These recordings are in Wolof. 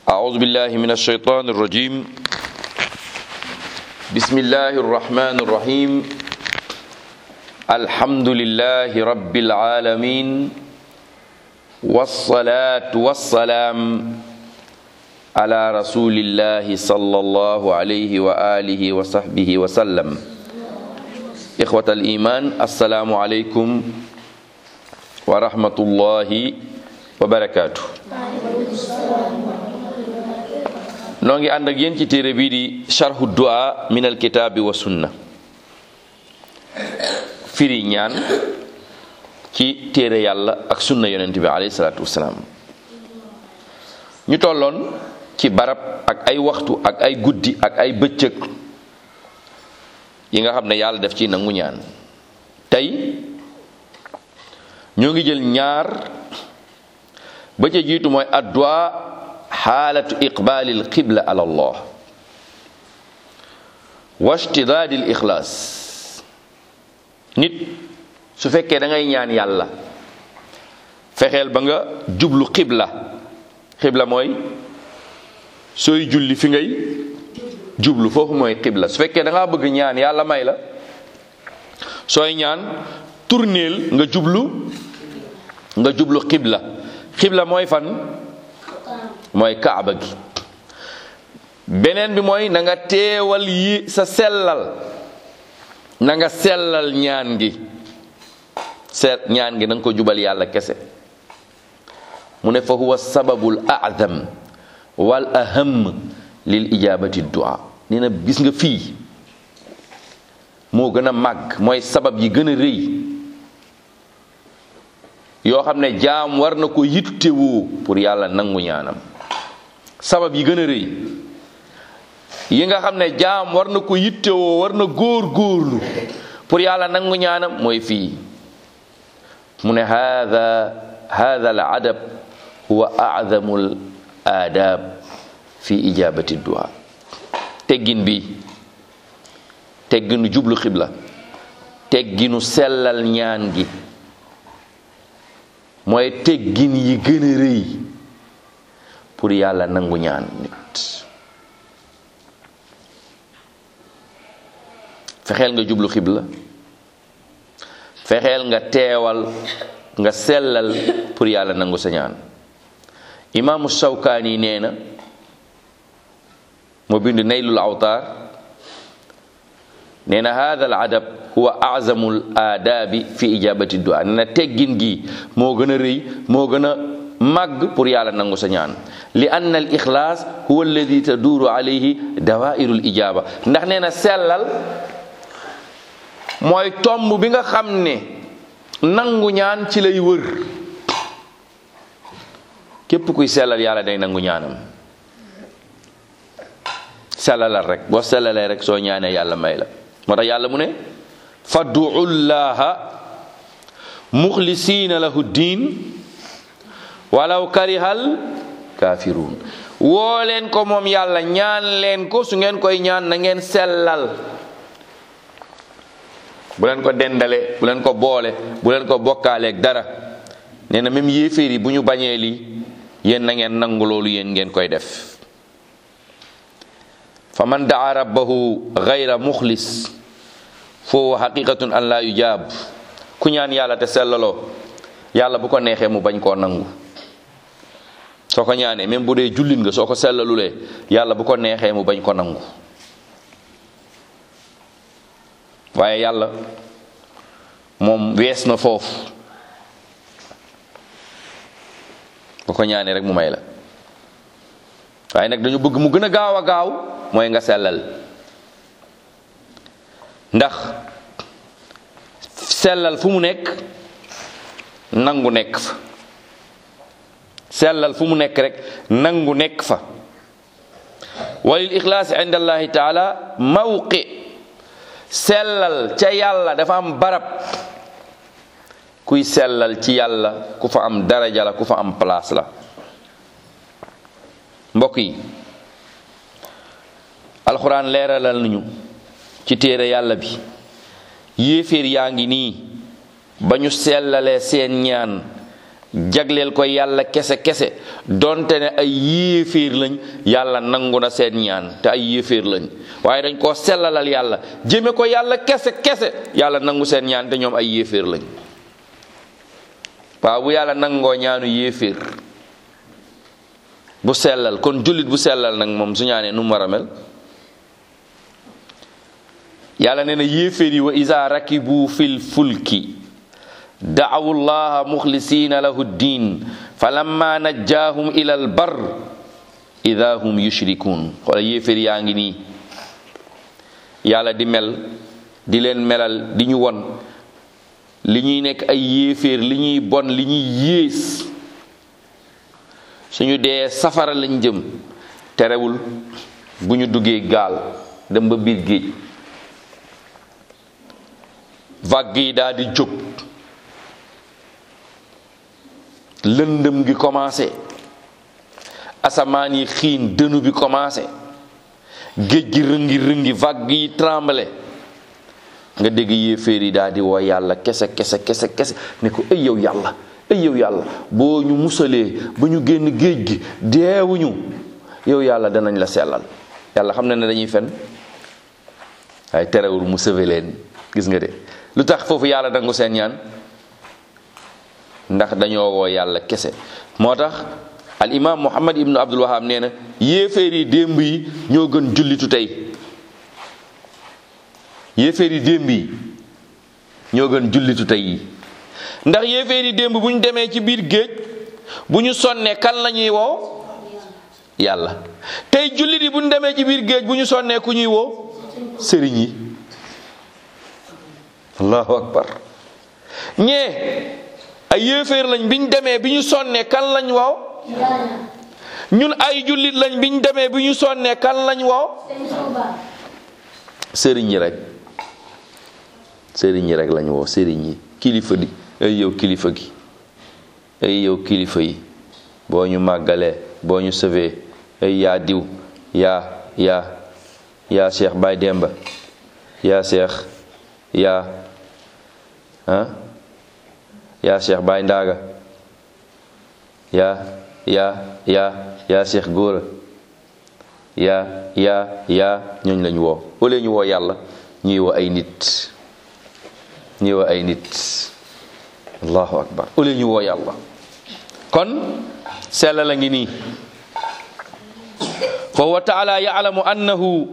أعوذ بالله من الشيطان الرجيم. بسم الله الرحمن الرحيم. الحمد لله رب العالمين، والصلاة والسلام على رسول الله صلى الله عليه وآله وصحبه وسلم. إخوة الإيمان، السلام عليكم ورحمة الله وبركاته. noo ngi ànd ak yéen ci téere bii di sharhu du'a min al kitaabi wa sunna, firi ñaan ci téere yàlla ak sunna yonent bi alayhi salaatu wassalaam. ñu tolloon ci barab ak ay waxtu ak ay guddi ak ay bëccëg yi nga xam ne yàlla def ci nangu ñaan. tey ñoo ngi jël ñaar, ba ca jiitu mooy addu'a xaalatu iqbaalil qibla ala allah wa ishtidaadil ixlaas. nit su fekkee da ngay ñaan yàlla, fexeel ba nga jublu qibla. qibla mooy sooy julli fi ngay jublu, foofu mooy qibla. su fekkee da ngaa bëgg ñaan yàlla may la, sooy ñaan tourneel nga jublu qibla. qibla mooy fan? mooy kaaba gi. beneen bi mooy na nga teewal yi sa sellal, na nga sellal ñaan gi. ñaan gi na nga ko jubal yàlla kese. mu ne fa huwa sababul a'zam wal aham lil ijabati du'a. nee na gis nga fii moo gën a màgg, mooy sabab yi gën a rëy yoo xam ne jaam war na ko yittewoo pour yàlla nangu ñaanam. sabab yi gën a rëy yi nga xam ne jaam war na ko yittewoo, war na góor-góorlu pour yàlla nangu ñaanam, mooy fii. mu ne hada al adab huwa a'zamu al adab fi ijabati du'a. teggin bi, tegginu jublu xibla, tegginu sellal ñaan gi, mooy teggin yi gën a rëy pour yàlla nangu ñaan nit. fexeel nga jublu xibla, fexeel nga teewal, nga sellal pour yàlla nangu sa ñaan. imaamu Shawkaani nee na, moo bind Naylul Awtaar, nee na haada al adab huwa a'zamul aadaabi fi ijabati du'a. nee na teggin gi moo gën a rëy, moo gën a màgg pour yàlla nangu sa ñaan. li anna al ixlaas huwa alladi taduuru alayhi dawaa'irul ijaaba. ndax nee na sellal mooy tomb bi nga xam ne nangu ñaan ci lay wër. képp kuy sellal yàlla day nangu ñaanam. sellalal rek, boo sellalee rek soo ñaanee yàlla may la. moo tax yàlla mu ne fad'u llaha muxlisiina lahu diin walaw karihal kaafiruun. woo leen ko moom yàlla, ñaan leen ko. su ngeen koy ñaan na ngeen sellal, bu leen ko dendale, bu leen ko boole, bu leen ko bokkaaleeg dara. nee na même yéeféer yi bu ñu bañee lii, yéen na ngeen nangu loolu, yéen ngeen koy def. fa man daa rabbahu gayra muxlis fa huwa haqiqatun an laa yujaab. ku ñaan yàlla te sellaloo, yàlla bu ko neexee mu bañ koo nangu. soo ko ñaanee même bu dee jullit nga, soo ko sellalulee, yàlla bu ko neexee mu bañ ko nangu. waaye yàlla moom wees na foofu. bu ko ñaanee rek mu may la. waaye nag dañu bëgg mu gën a gaaw mooy nga sellal. ndax sellal fu mu nekk, nangu nekk fa. sellal fu mu nekk rek, nangu nekk fa. walil ixlaasi inda allahi taala mawqi. sellal ca yàlla dafa am barab. kuy sellal ci yàlla ku fa am daraja la, ku fa am place la. mbokk yi, alxuraan leeralal nañu ci téere yàlla bi, yéeféer yaa ngi nii ba ñu sellalee seen ñaan jagleel ko yàlla kese kese donte ne ay yéeféer lañ yàlla nangu na seen ñaan te ay yéeféer lañ waaye dañ koo sellalal yàlla jëme ko yàlla kese kese yàlla nangu seen ñaan te ñoom ay yéeféer lañ. waaw bu yàlla nangoo ñaanu yéeféer bu sellal kon jullit bu sellal nag moom su ñaanee nu mu war a mel. yàlla nee na yéeféer yi wa iza rakibu fil fulki da'awu llaha muxlisina lahu ddin falamma najjaahum ila al bar ida hum yushrikun. xoola yéeféer yaa ngi nii yàlla di leen melal di ñu won li ñuy nekk ay yéeféer li ñuy bon li ñuy yées suñu dee safara lañ jëm terewul bu ñu duggee gaal dem ba biir géej vague yi daal di jóg lëndëm gi commencé asamaan yi xiin dënu bi commencé géej gi rëngi rëngi vague yi tremblé nga dégg yéeféer yi daal di woo yàlla kese ne ko ay yow yàlla boo ñu musalee ba ñu génn géej gi deewuñu yow yàlla danañ la sellal. yàlla xam na ne dañuy fen waaye terewul mu sauvé leen. gis nga de lu tax foofu yàlla dangu seen ñaan ndax dañoo woo yàlla kese. moo tax al imam Muhammad ibnu Abdul Wahab nee na yéeféer yi démb yi ñoo gën jullitu tey. yéeféer yi démb yi ñoo gën jullitu tey yi ndax yéeféer yi démb bu ñu demee ci biir géej bu ñu sonnee kan la ñuy woo yàlla. tey jullit yi bu ñu demee ci biir géej bu ñu sonnee ku ñuy woo sëriñ yi. allahu akbar. ñee ay yéeféer lañ bi ñu demee bi ñu sonnee kan lañ woo ñun ay jullit lañ bi ñu demee bi ñu sonnee kan lañ woo sëriñ yi rek. sëriñ yi rek lañ woo sëriñ yi kilifa di ay yow kilifa gi ay yow kilifa yi boo ñu màggalee boo ñu sëvee ay yaa diw yaa Cheikh Baye Demba yaa Cheikh yaa Cheikh Baye Ndaga yaa Cheikh Góora ñooñ lañu woo wala ñu woo yàlla ñuy woo ay nit allahu akbar au lieu ñu woo yàlla. kon sella la ngi nii fa huwa taala ya'lamu annahu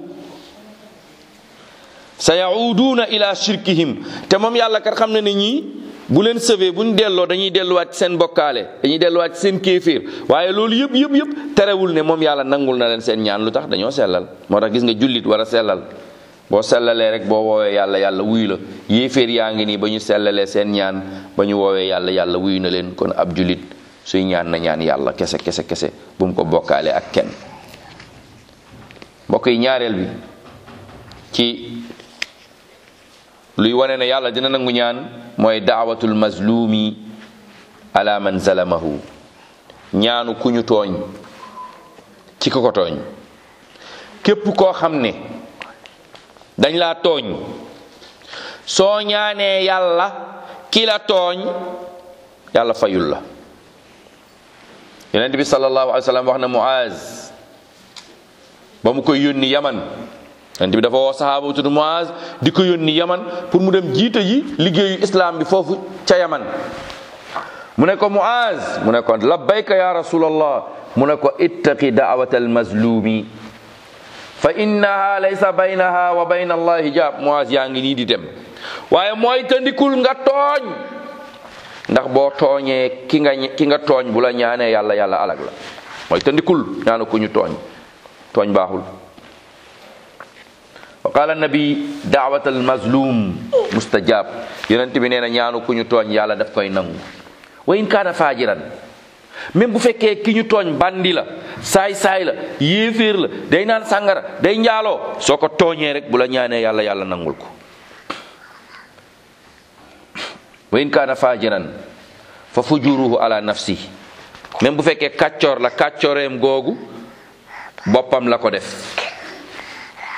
sayauduuna ila shirkihim te moom yàlla kat xam na ne ñii bu leen sëvee buñ delloo dañuy delluwaat ci seen bokkaale dañuy delluwaat ci seen kéeféer waaye loolu yëpp terewul ne moom yàlla nangul na leen seen ñaan lu tax dañoo sellal. moo tax gis nga jullit war a sellal. boo sellalee rek boo woowee yàlla wuyu la. yéeféer yaa ngi nii ba ñu sellalee seen ñaan ba ñu woowee yàlla wuyu na leen. kon ab jullit suy ñaan na ñaan yàlla kese bu mu ko bokkaale ak kenn. mbokk yi ñaareel bi ci luy wane ne yàlla dina nangu ñaan mooy daawatul mazlumi ala man zalamahu. ñaanu ku ñu tooñ ci ko tooñ. képp koo xam ne dañ laa tooñ soo ñaanee yàlla ki la tooñ yàlla fayul la. yonent bi sallallahu alayhi wa sallam wax na Muaz ba mu koy yónni Yaman. yonent bi dafa woo sahaaba bu tudd Muaz di ko yónni Yaman pour mu dem jiite ji liggéeyu islam bi foofu ca Yaman. mu ne ko Muaz mu ne ko labbayka ya rasulallah mu ne ko ittaqi da'watal mazlumi fa innaha laysa baynaha wa bayna allah hijab. Muaz yaa ngi nii di dem waaye mooy tandikul nga tooñ ndax boo tooñee ki nga tooñ bu la ñaanee yàlla alag la. mooy tandikul ñaanu ku ñu tooñ baaxul. wa qala nabi da'watal mazlum mustajab. yonent bi nee na ñaanu ku ñu tooñ yàlla daf koy nangu. wa in kaana fajiran même bu fekkee ki ñu tooñ bandi la saay la yéeféer la day naan sàngara day njaaloo soo ko tooñee rek bu la ñaanee yàlla nangul ko. wa in kaana fajiran fa fujuruhu ala nafsi. même bu fekkee kàccoor la kàccooreem googu boppam la ko def.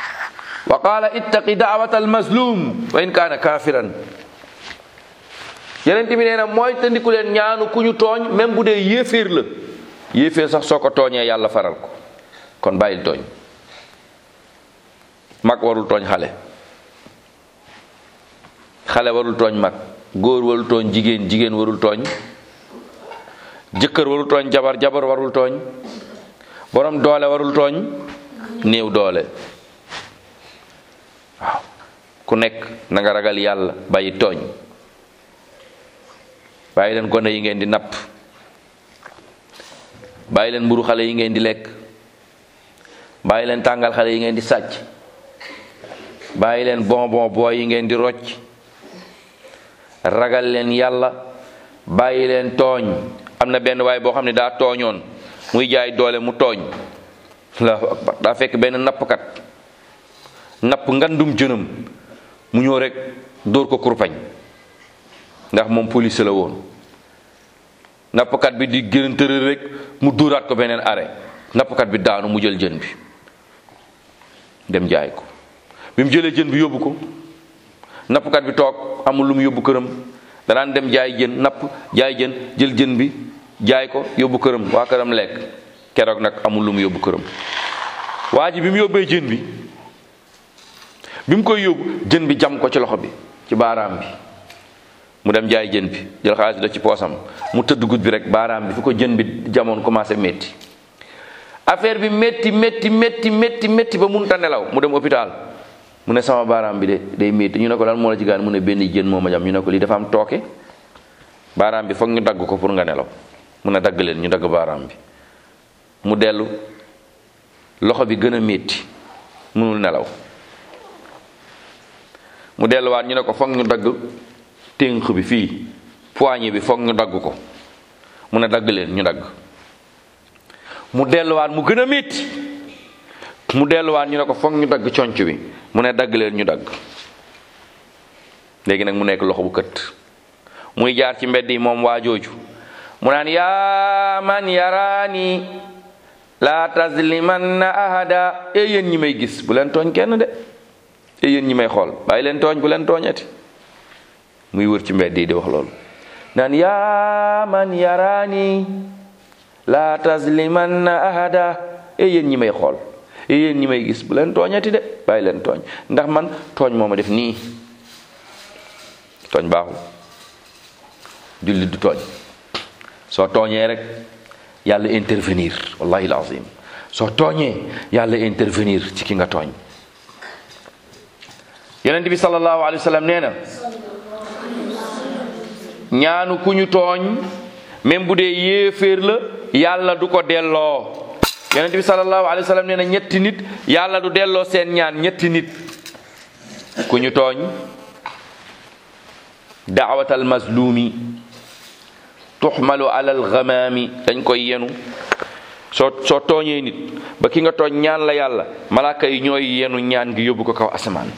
wa qaala ittaqi da'wata al mazlum wa in kaana kafiran. yonent bi nee na mooy tandiku leen ñaanu ku ñu tooñ même bu dee yéeféer la. yéeféer sax soo ko tooñee yàlla faral ko kon bàyyil tooñ. mag warul tooñ xale. xale warul tooñ mag. góor warul tooñ jigéen. jigéen warul tooñ jëkkër warul tooñ jabar. jabar warul tooñ borom doole warul tooñ néew doole. waaw ku nekk na nga ragal yàlla bàyyi tooñ. bàyyi leen gone yi ngeen di napp. bàyyi leen mburu xale yi ngeen di lekk. bàyyi leen tàngal xale yi ngeen di sàcc. bàyyi leen bonbon booy yi ngeen di rocc. ragal leen yàlla bàyyi leen tooñ. am na benn waay boo xam ne daa tooñoon muy jaay doole mu tooñ. allahu akbar daa fekk benn nappkat napp ngandum jënam mu ñëw rek dóor ko kurpañ ndax moom police la woon. nappkat bi di gën tërër rek mu dóoraat ko beneen arrêt nappkat bi daanu mu jël jën bi dem jaay ko. bi mu jëlee jën bi yóbbu ko nappkat bi toog amul lu mu yóbbu këram danaan dem jaay jën napp jaay jën jël jën bi jaay ko yóbbu këram waa këram lekk. keroog nag amul lu mu yóbbu këram. waa ji bi mu yóbbee jën bi mu koy yóbbu jën bi jam ko ci loxo bi ci baaraam bi mu dem jaay jën bi jël xaalis bi def ci poosam mu tëdd guddi bi rek baaraam bi fi ko jën bi jamoon commencé métti. affaire bi métti ba mënut a nelaw mu dem hôpital mu ne sama baaraam bi de day métti ñu ne ko lan moo la ci gaan mu ne benn jën moo ma jam ñu ne ko lii dafa am tooke baaraam bi foog ñu dagg ko pour nga nelaw mun a dagg leen ñu dagg baaraam bi mu dellu loxo bi gën a métti mënul nelaw mu delluwaat ñu ne ko foog ñu dagg ténk bi fii poignée bi foog ñu dagg ko mun a dagg leen ñu dagg mu delluwaat mu gën a métti mu delluwaat ñu ne ko foog ñu dagg conc bi mu ne dagg leen ñu dagg. léegi nag mu nekk loxo bu kët muy jaar ci mbedd yi moom waa jooju mu naan yaa man yaraani laa tazlimanna ahada e yéen ñi may gis bu leen tooñ kenn de e yéen ñi may xool bàyyi leen tooñ bu leen tooñati. muy wër ci mbedd yi di wax loolu naan yaa man yaraani laa tazlimanna ahada e yéen ñi may xool e yéen ñi may gis bu leen tooñati de bàyyi leen tooñ ndax man tooñ moo ma def nii. tooñ baaxul jullit du tooñ soo tooñee rek yàlla intervenir wallahi alazim soo tooñee yàlla intervenir ci ki nga tooñ. yonent bi sallallahu alayhi wa sallam nee na ñaanu ku ñu tooñ même bu dee yéeféer la yàlla du ko delloo. yonent bi sallallahu alayhi wa sallam nee na ñetti nit yàlla du delloo seen ñaan ñetti nit. ku ñu tooñ daawatal mazlumi tuxmalu alal ghamami dañ koy yenu soo tooñee nit ba ki nga tooñ ñaan la yàlla malaaka yi ñooy yenu ñaan gi yóbbu ko kaw asamaan.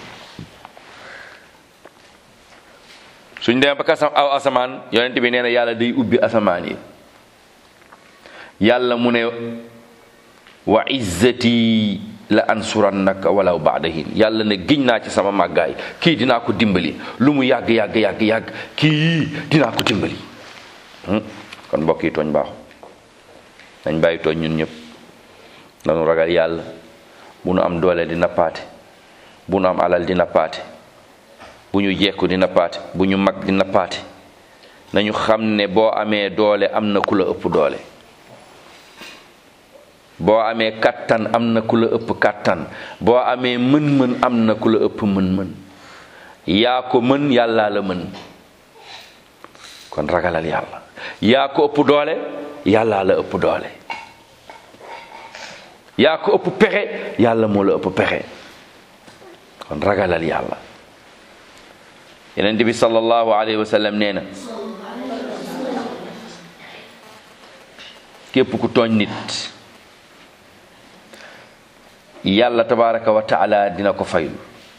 suñ demee ba aw asamaan yonent bi nee na yàlla day ubbi asamaan yi yàlla mu ne wa izzati la ansurannaka walaw ba'da hin yàlla ne giñ naa ci sama màggaay kii dinaa ko dimbali lu mu yàgg kii dinaa ko dimbali. kon mbokk yi tooñ baaxu nañ bàyyi tooñ ñun ñëpp nanu ragal yàlla bu nu am doole di nappaate bu nu am alal di nappaate bu ñu jekku di nappaate bu ñu mag di nappaate nañu xam ne boo amee doole am na ku la ëpp doole. boo amee kattan am na ku la ëpp kattan boo amee mën-mën am na ku la ëpp mën-mën yaa ko mën yàllaa la mën kon ragalal yàlla yaa ko ëpp doole yàllaa la ëpp doole yaa ko ëpp pexe yàlla moo la ëpp pexe kon ragalal yàlla. Yonent bi sallallahu alayhi wa sallam nee na képp ku tooñ nit yàlla tabaraka wa taala dina ko fayul.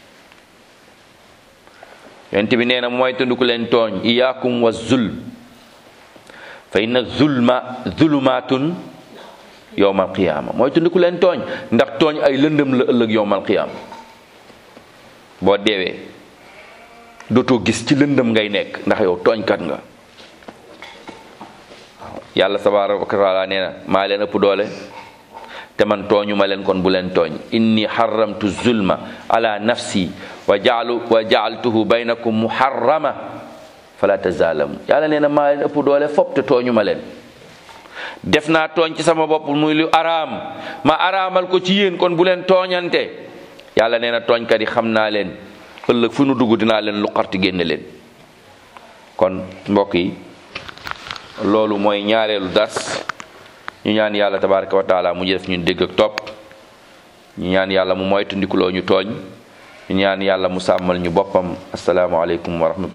Yonent bi nee na mooy tënduku leen tooñ iyaakum wa zulm fa inna zulumaatun yowmal qiyaama mooy tënduku leen tooñ ndax tooñ ay lëndëm la ëllëg yowmal qiyaama. boo deewee dootoo gis ci lëndëm ngay nekk ndax yow tooñkat nga. yàlla tabaaraka wa taala nee na maa leen ëpp doole te man tooñu ma leen, kon bu leen tooñ. inni xaramtu zulma ala nafsi wa jaaltuhu baynakum muharrama fala tazalamu. yàlla nee na maa leen ëpp doole fop te tooñu ma leen. def naa tooñ ci sama bopp muy lu araam, ma araamal ko ci yéen, kon bu leen tooñante. yàlla nee na tooñkat yi xam naa leen, ëllëg fu nu dugg dinaa leen lu xarti génne leen. kon mbokk yi, loolu mooy ñaareelu dars. ñu ñaan yàlla tabaraka wa taala mu def ñun dégg ak topp. ñu ñaan yàlla mu moytandikuloo ñu tooñ. ñu ñaan yàlla mu sàmmal ñu boppam. assalaamu aleykum wa rahmatulah.